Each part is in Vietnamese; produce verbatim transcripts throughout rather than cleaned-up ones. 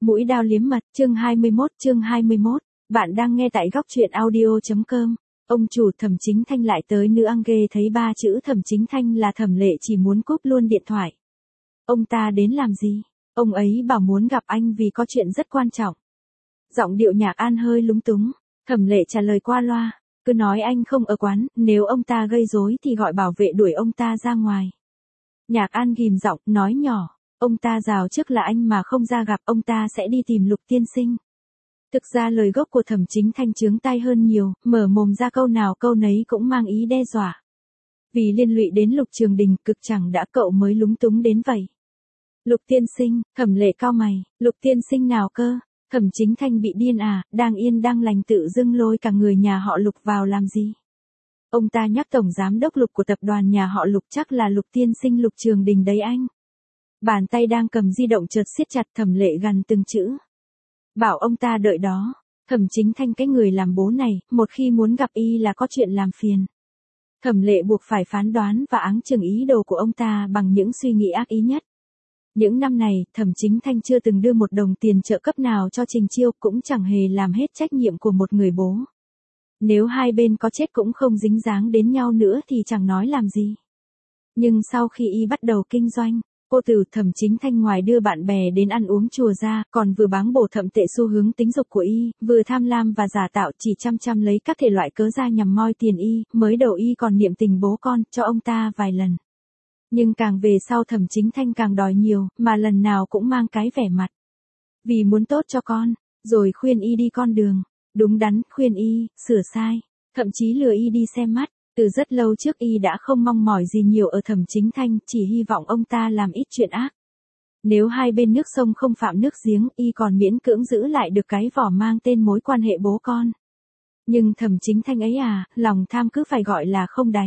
Mũi dao liếm mật, chương hai mươi mốt, chương hai mươi mốt. Bạn đang nghe tại góc truyện audio chấm com. Ông chủ Thẩm Chính Thanh lại tới nữ ăn ghê thấy ba chữ Thẩm Chính Thanh là Thẩm Lệ chỉ muốn cúp luôn điện thoại. Ông ta đến làm gì? Ông ấy bảo muốn gặp anh vì có chuyện rất quan trọng. Giọng điệu Nhạc An hơi lúng túng. Thẩm Lệ trả lời qua loa, cứ nói anh không ở quán, nếu ông ta gây rối thì gọi bảo vệ đuổi ông ta ra ngoài. Nhạc An ghim giọng, nói nhỏ. Ông ta rào trước là anh mà không ra gặp, ông ta sẽ đi tìm Lục tiên sinh. Thực ra lời gốc của Thẩm Chính Thanh chướng tai hơn nhiều, mở mồm ra câu nào câu nấy cũng mang ý đe dọa. Vì liên lụy đến Lục Trường Đình, cực chẳng đã cậu mới lúng túng đến vậy. Lục tiên sinh, Thẩm Lệ cau mày, Lục tiên sinh nào cơ? Thẩm Chính Thanh bị điên à, đang yên đang lành tự dưng lôi cả người nhà họ Lục vào làm gì? Ông ta nhắc tổng giám đốc Lục của tập đoàn nhà họ Lục, chắc là Lục tiên sinh Lục Trường Đình đấy anh. Bàn tay đang cầm di động chợt siết chặt, Thẩm Lệ gằn từng chữ. Bảo ông ta đợi đó. Thẩm Chính Thanh cái người làm bố này, một khi muốn gặp y là có chuyện làm phiền. Thẩm Lệ buộc phải phán đoán và áng chừng ý đồ của ông ta bằng những suy nghĩ ác ý nhất. Những năm này, Thẩm Chính Thanh chưa từng đưa một đồng tiền trợ cấp nào cho Trình Chiêu, cũng chẳng hề làm hết trách nhiệm của một người bố. Nếu hai bên có chết cũng không dính dáng đến nhau nữa thì chẳng nói làm gì. Nhưng sau khi y bắt đầu kinh doanh, cô từ Thẩm Chính Thanh ngoài đưa bạn bè đến ăn uống chùa ra, còn vừa báng bổ thậm tệ xu hướng tính dục của y, vừa tham lam và giả tạo chỉ chăm chăm lấy các thể loại cớ ra nhằm moi tiền y, mới đầu y còn niệm tình bố con cho ông ta vài lần. Nhưng càng về sau Thẩm Chính Thanh càng đòi nhiều, mà lần nào cũng mang cái vẻ mặt. Vì muốn tốt cho con, rồi khuyên y đi con đường, đúng đắn, khuyên y, sửa sai, thậm chí lừa y đi xem mắt. Từ rất lâu trước y đã không mong mỏi gì nhiều ở Thẩm Chính Thanh, chỉ hy vọng ông ta làm ít chuyện ác. Nếu hai bên nước sông không phạm nước giếng, y còn miễn cưỡng giữ lại được cái vỏ mang tên mối quan hệ bố con. Nhưng Thẩm Chính Thanh ấy à, lòng tham cứ phải gọi là không đáy.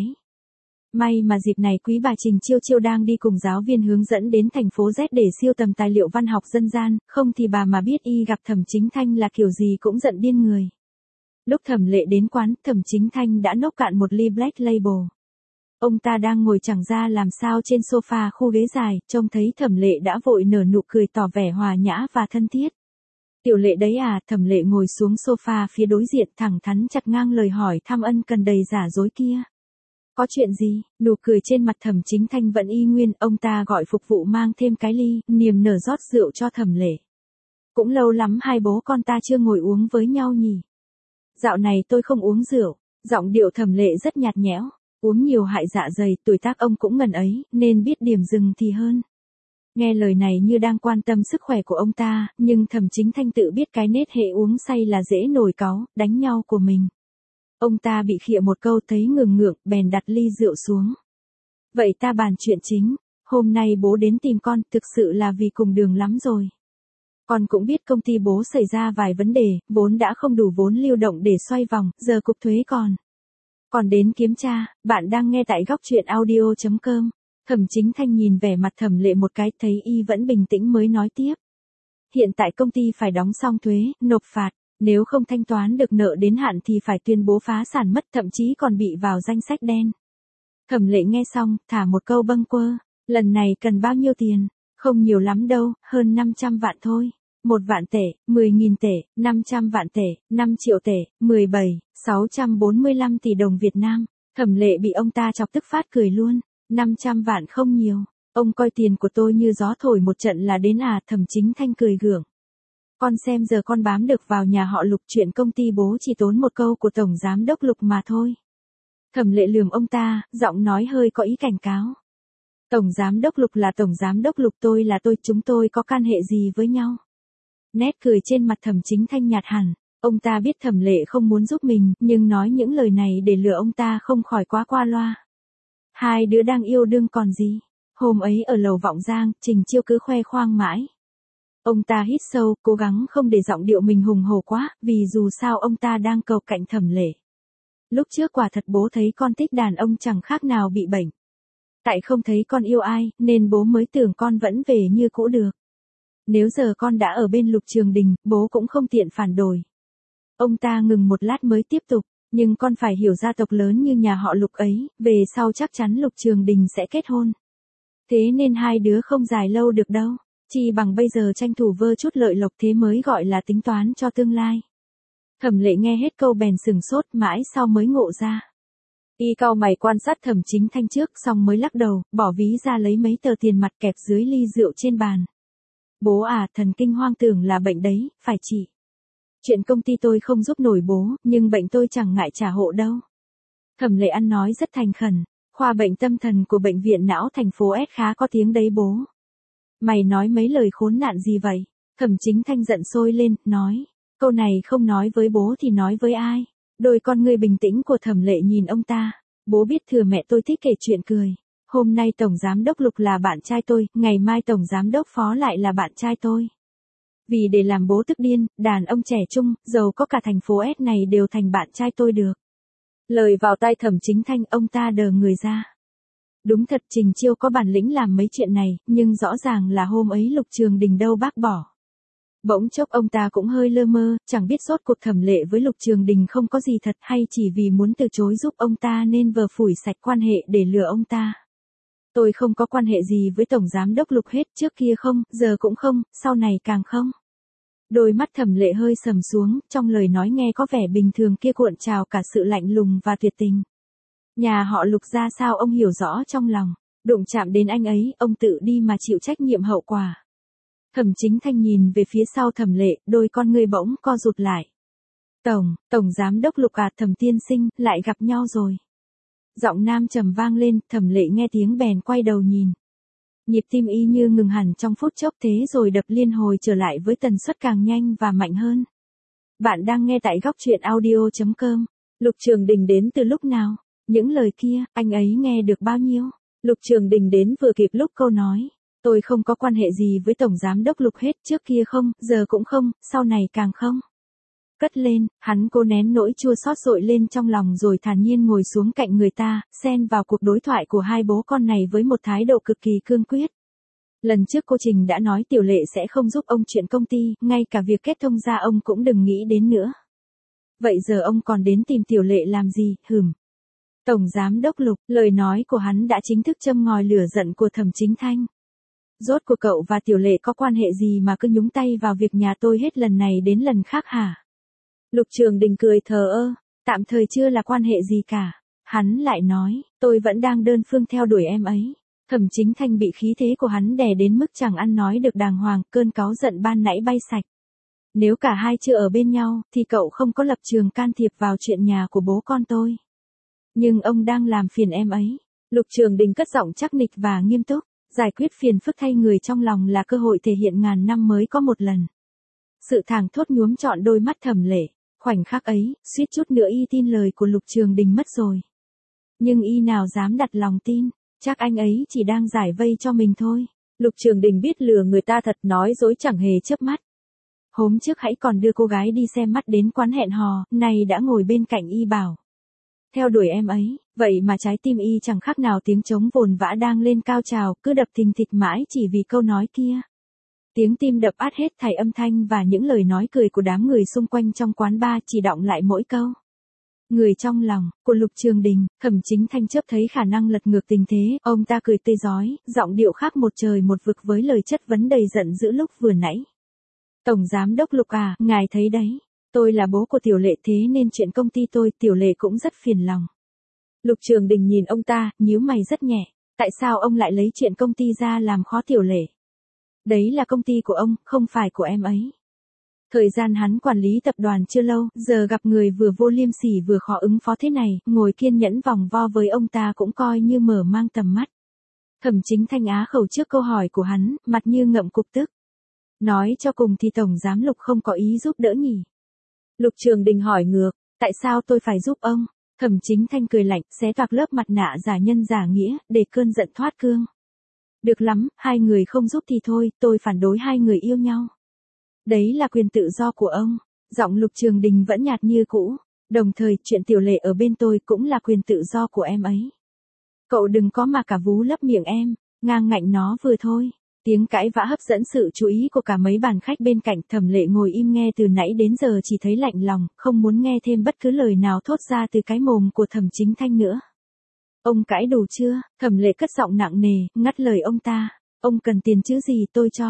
May mà dịp này quý bà Trình Chiêu Chiêu đang đi cùng giáo viên hướng dẫn đến thành phố Z để siêu tầm tài liệu văn học dân gian, không thì bà mà biết y gặp Thẩm Chính Thanh là kiểu gì cũng giận điên người. Lúc Thẩm Lệ đến quán, Thẩm Chính Thanh đã nốc cạn một ly Black Label. Ông ta đang ngồi chẳng ra làm sao trên sofa khu ghế dài, trông thấy Thẩm Lệ đã vội nở nụ cười tỏ vẻ hòa nhã và thân thiết. Tiểu Lệ đấy à? Thẩm Lệ ngồi xuống sofa phía đối diện, thẳng thắn chặt ngang lời hỏi thăm ân cần đầy giả dối kia. Có chuyện gì? Nụ cười trên mặt Thẩm Chính Thanh vẫn y nguyên, ông ta gọi phục vụ mang thêm cái ly, niềm nở rót rượu cho Thẩm Lệ. Cũng lâu lắm hai bố con ta chưa ngồi uống với nhau nhỉ? Dạo này tôi không uống rượu. Giọng điệu Thẩm Lệ rất nhạt nhẽo. Uống nhiều hại dạ dày, tuổi tác ông cũng ngần ấy, nên biết điểm dừng thì hơn. Nghe lời này như đang quan tâm sức khỏe của ông ta, nhưng Thẩm Chính Thanh tự biết cái nết hệ uống say là dễ nổi cáu, đánh nhau của mình. Ông ta bị khịa một câu thấy ngừng ngượng, bèn đặt ly rượu xuống. Vậy ta bàn chuyện chính. Hôm nay bố đến tìm con, thực sự là vì cùng đường lắm rồi. Con cũng biết công ty bố xảy ra vài vấn đề, vốn đã không đủ vốn lưu động để xoay vòng, giờ cục thuế còn. Còn đến kiếm tra. Bạn đang nghe tại góc truyện audio chấm com. Thẩm Chính Thanh nhìn vẻ mặt Thẩm Lệ một cái, thấy y vẫn bình tĩnh mới nói tiếp. Hiện tại công ty phải đóng xong thuế, nộp phạt, nếu không thanh toán được nợ đến hạn thì phải tuyên bố phá sản mất, thậm chí còn bị vào danh sách đen. Thẩm Lệ nghe xong, thả một câu bâng quơ, lần này cần bao nhiêu tiền? Không nhiều lắm đâu, hơn năm trăm vạn thôi. Một vạn tệ, mười nghìn tệ, năm trăm vạn tệ, năm triệu tệ, mười bảy, sáu trăm bốn mươi lăm tỷ đồng Việt Nam. Thẩm Lệ bị ông ta chọc tức phát cười luôn. năm trăm vạn không nhiều. Ông coi tiền của tôi như gió thổi một trận là đến à? Thẩm Chính Thanh cười gượng. Con xem giờ con bám được vào nhà họ Lục, chuyện công ty bố chỉ tốn một câu của tổng giám đốc Lục mà thôi. Thẩm Lệ lườm ông ta, giọng nói hơi có ý cảnh cáo. Tổng giám đốc Lục là tổng giám đốc Lục, tôi là tôi, chúng tôi có can hệ gì với nhau? Nét cười trên mặt Thẩm Chính Thanh nhạt hẳn. Ông ta biết Thẩm Lệ không muốn giúp mình, nhưng nói những lời này để lừa ông ta không khỏi quá qua loa. Hai đứa đang yêu đương còn gì. Hôm ấy ở lầu Vọng Giang, Trình Chiêu cứ khoe khoang mãi. Ông ta hít sâu, cố gắng không để giọng điệu mình hùng hổ quá, vì dù sao ông ta đang cầu cạnh Thẩm Lệ. Lúc trước quả thật bố thấy con thích đàn ông chẳng khác nào bị bệnh. Tại không thấy con yêu ai, nên bố mới tưởng con vẫn về như cũ được. Nếu giờ con đã ở bên Lục Trường Đình, bố cũng không tiện phản đối. Ông ta ngừng một lát mới tiếp tục, nhưng con phải hiểu gia tộc lớn như nhà họ Lục ấy, về sau chắc chắn Lục Trường Đình sẽ kết hôn. Thế nên hai đứa không dài lâu được đâu. Chi bằng bây giờ tranh thủ vơ chút lợi lộc thế mới gọi là tính toán cho tương lai. Thẩm Lệ nghe hết câu bèn sừng sốt mãi sau mới ngộ ra. Y cau mày quan sát Thẩm Chính Thanh trước xong mới lắc đầu, bỏ ví ra lấy mấy tờ tiền mặt kẹp dưới ly rượu trên bàn. Bố à, thần kinh hoang tưởng là bệnh đấy, phải trị. Chuyện công ty tôi không giúp nổi bố, nhưng bệnh tôi chẳng ngại trả hộ đâu. Thẩm Lệ ăn nói rất thành khẩn, khoa bệnh tâm thần của bệnh viện não thành phố S khá có tiếng đấy bố. Mày nói mấy lời khốn nạn gì vậy? Thẩm Chính Thanh giận sôi lên, nói. Câu này không nói với bố thì nói với ai? Đôi con ngươi bình tĩnh của Thẩm Lệ nhìn ông ta. Bố biết thừa mẹ tôi thích kể chuyện cười. Hôm nay Tổng Giám đốc Lục là bạn trai tôi, ngày mai Tổng Giám đốc Phó lại là bạn trai tôi. Vì để làm bố tức điên, đàn ông trẻ trung, giàu có cả thành phố S này đều thành bạn trai tôi được. Lời vào tai Thẩm Chính Thanh, ông ta đờ người ra. Đúng thật Trình Chiêu có bản lĩnh làm mấy chuyện này, nhưng rõ ràng là hôm ấy Lục Trường Đình đâu bác bỏ. Bỗng chốc ông ta cũng hơi lơ mơ, chẳng biết rốt cuộc Thẩm Lệ với Lục Trường Đình không có gì thật hay chỉ vì muốn từ chối giúp ông ta nên vờ phủi sạch quan hệ để lừa ông ta. Tôi không có quan hệ gì với Tổng Giám đốc Lục hết, trước kia không, giờ cũng không, sau này càng không. Đôi mắt Thẩm Lệ hơi sầm xuống, trong lời nói nghe có vẻ bình thường kia cuộn trào cả sự lạnh lùng và tuyệt tình. Nhà họ Lục ra sao ông hiểu rõ trong lòng, đụng chạm đến anh ấy, ông tự đi mà chịu trách nhiệm hậu quả. Thẩm Chính Thanh nhìn về phía sau Thẩm Lệ, đôi con ngươi bỗng co rụt lại. Tổng, Tổng Giám đốc Lục à, Thẩm tiên sinh, lại gặp nhau rồi. Giọng nam trầm vang lên, Thẩm Lệ nghe tiếng bèn quay đầu nhìn. Nhịp tim y như ngừng hẳn trong phút chốc thế rồi đập liên hồi trở lại với tần suất càng nhanh và mạnh hơn. Bạn đang nghe tại góc truyện audio chấm com. Lục Trường Đình đến từ lúc nào? Những lời kia, anh ấy nghe được bao nhiêu? Lục Trường Đình đến vừa kịp lúc câu nói. Tôi không có quan hệ gì với Tổng Giám đốc Lục hết, trước kia không, giờ cũng không, sau này càng không. Cất lên, hắn cố nén nỗi chua xót dội lên trong lòng rồi thản nhiên ngồi xuống cạnh người ta, xen vào cuộc đối thoại của hai bố con này với một thái độ cực kỳ cương quyết. Lần trước cô Trình đã nói Tiểu Lệ sẽ không giúp ông chuyện công ty, ngay cả việc kết thông gia ông cũng đừng nghĩ đến nữa. Vậy giờ ông còn đến tìm Tiểu Lệ làm gì, hừm. Tổng Giám đốc Lục, lời nói của hắn đã chính thức châm ngòi lửa giận của Thẩm Chính Thanh. Rốt cuộc cậu và Tiểu Lệ có quan hệ gì mà cứ nhúng tay vào việc nhà tôi hết lần này đến lần khác hả? Lục Trường Đình cười thờ ơ, tạm thời chưa là quan hệ gì cả. Hắn lại nói, tôi vẫn đang đơn phương theo đuổi em ấy. Thẩm Chính Thanh bị khí thế của hắn đè đến mức chẳng ăn nói được đàng hoàng, cơn cáu giận ban nãy bay sạch. Nếu cả hai chưa ở bên nhau, thì cậu không có lập trường can thiệp vào chuyện nhà của bố con tôi. Nhưng ông đang làm phiền em ấy. Lục Trường Đình cất giọng chắc nịch và nghiêm túc. Giải quyết phiền phức thay người trong lòng là cơ hội thể hiện ngàn năm mới có một lần. Sự thảng thốt nhuốm trọn đôi mắt Thẩm Lệ. Khoảnh khắc ấy, suýt chút nữa y tin lời của Lục Trường Đình mất rồi. Nhưng y nào dám đặt lòng tin, chắc anh ấy chỉ đang giải vây cho mình thôi. Lục Trường Đình biết lừa người ta thật, nói dối chẳng hề chớp mắt. Hôm trước hãy còn đưa cô gái đi xem mắt đến quán hẹn hò, nay đã ngồi bên cạnh y bảo. Theo đuổi em ấy, vậy mà trái tim y chẳng khác nào tiếng trống vồn vã đang lên cao trào, cứ đập thình thịch mãi chỉ vì câu nói kia. Tiếng tim đập át hết thảy âm thanh và những lời nói cười của đám người xung quanh trong quán bar chỉ đọng lại mỗi câu. Người trong lòng, của Lục Trường Đình, Thẩm Chính Thanh chớp thấy khả năng lật ngược tình thế, ông ta cười tươi rói, giọng điệu khác một trời một vực với lời chất vấn đầy giận dữ lúc vừa nãy. Tổng Giám đốc Lục à, ngài thấy đấy. Tôi là bố của Tiểu Lệ thế nên chuyện công ty tôi, Tiểu Lệ cũng rất phiền lòng. Lục Trường Đình nhìn ông ta, nhíu mày rất nhẹ. Tại sao ông lại lấy chuyện công ty ra làm khó Tiểu Lệ? Đấy là công ty của ông, không phải của em ấy. Thời gian hắn quản lý tập đoàn chưa lâu, giờ gặp người vừa vô liêm sỉ vừa khó ứng phó thế này, ngồi kiên nhẫn vòng vo với ông ta cũng coi như mở mang tầm mắt. Thẩm Chính Thanh á khẩu trước câu hỏi của hắn, mặt như ngậm cục tức. Nói cho cùng thì Tổng Giám Lục không có ý giúp đỡ nhỉ? Lục Trường Đình hỏi ngược, tại sao tôi phải giúp ông? Thẩm Chính Thanh cười lạnh, xé toạc lớp mặt nạ giả nhân giả nghĩa, để cơn giận thoát cương. Được lắm, hai người không giúp thì thôi, tôi phản đối hai người yêu nhau. Đấy là quyền tự do của ông. Giọng Lục Trường Đình vẫn nhạt như cũ. Đồng thời, chuyện Tiểu Lệ ở bên tôi cũng là quyền tự do của em ấy. Cậu đừng có mà cả vú lấp miệng em, ngang ngạnh nó vừa thôi. Tiếng cãi vã hấp dẫn sự chú ý của cả mấy bàn khách bên cạnh. Thẩm Lệ ngồi im nghe từ nãy đến giờ chỉ thấy lạnh lòng, không muốn nghe thêm bất cứ lời nào thốt ra từ cái mồm của Thẩm Chính Thanh nữa. Ông cãi đủ chưa? Thẩm Lệ cất giọng nặng nề, ngắt lời ông ta. Ông cần tiền chứ gì tôi cho.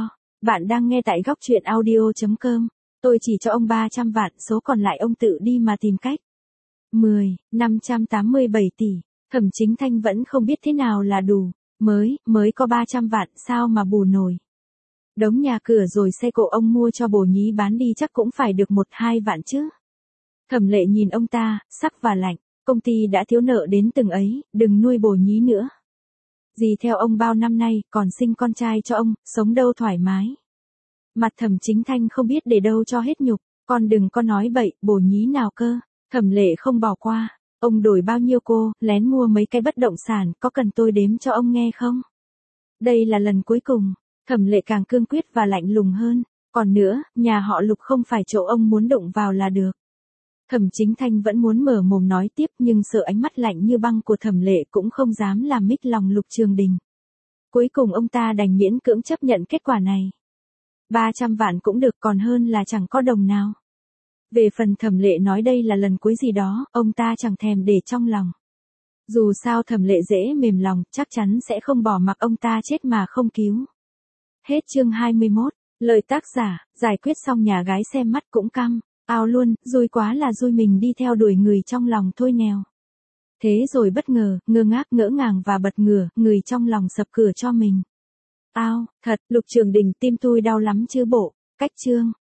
Bạn đang nghe tại góc truyện audio chấm com. Tôi chỉ cho ông ba trăm vạn, số còn lại ông tự đi mà tìm cách. mười, năm trăm tám mươi bảy tỷ. Thẩm Chính Thanh vẫn không biết thế nào là đủ. Mới, mới có ba trăm vạn sao mà bù nổi. Đống nhà cửa rồi xe cộ ông mua cho bồ nhí bán đi chắc cũng phải được một hai vạn chứ. Thẩm Lệ nhìn ông ta, sắc và lạnh. Công ty đã thiếu nợ đến từng ấy, đừng nuôi bồ nhí nữa. Dì theo ông bao năm nay, còn sinh con trai cho ông, sống đâu thoải mái. Mặt Thẩm Chính Thanh không biết để đâu cho hết nhục, con đừng có nói bậy, bồ nhí nào cơ. Thẩm Lệ không bỏ qua, ông đổi bao nhiêu cô, lén mua mấy cái bất động sản, có cần tôi đếm cho ông nghe không? Đây là lần cuối cùng. Thẩm Lệ càng cương quyết và lạnh lùng hơn, còn nữa, nhà họ Lục không phải chỗ ông muốn đụng vào là được. Thẩm Chính Thanh vẫn muốn mở mồm nói tiếp nhưng sợ ánh mắt lạnh như băng của Thẩm Lệ cũng không dám làm mích lòng Lục Trường Đình. Cuối cùng ông ta đành miễn cưỡng chấp nhận kết quả này. ba trăm vạn cũng được, còn hơn là chẳng có đồng nào. Về phần Thẩm Lệ nói đây là lần cuối gì đó, ông ta chẳng thèm để trong lòng. Dù sao Thẩm Lệ dễ mềm lòng, chắc chắn sẽ không bỏ mặc ông ta chết mà không cứu. Hết chương hai mươi mốt, lời tác giả, giải quyết xong nhà gái xem mắt cũng căm. Ao luôn, vui quá là vui mình đi theo đuổi người trong lòng thôi nèo. Thế rồi bất ngờ, ngơ ngác ngỡ ngàng và bật ngửa, người trong lòng sập cửa cho mình. Ao, thật, Lục Trường Đình tim tôi đau lắm chứ bộ. Cách chương.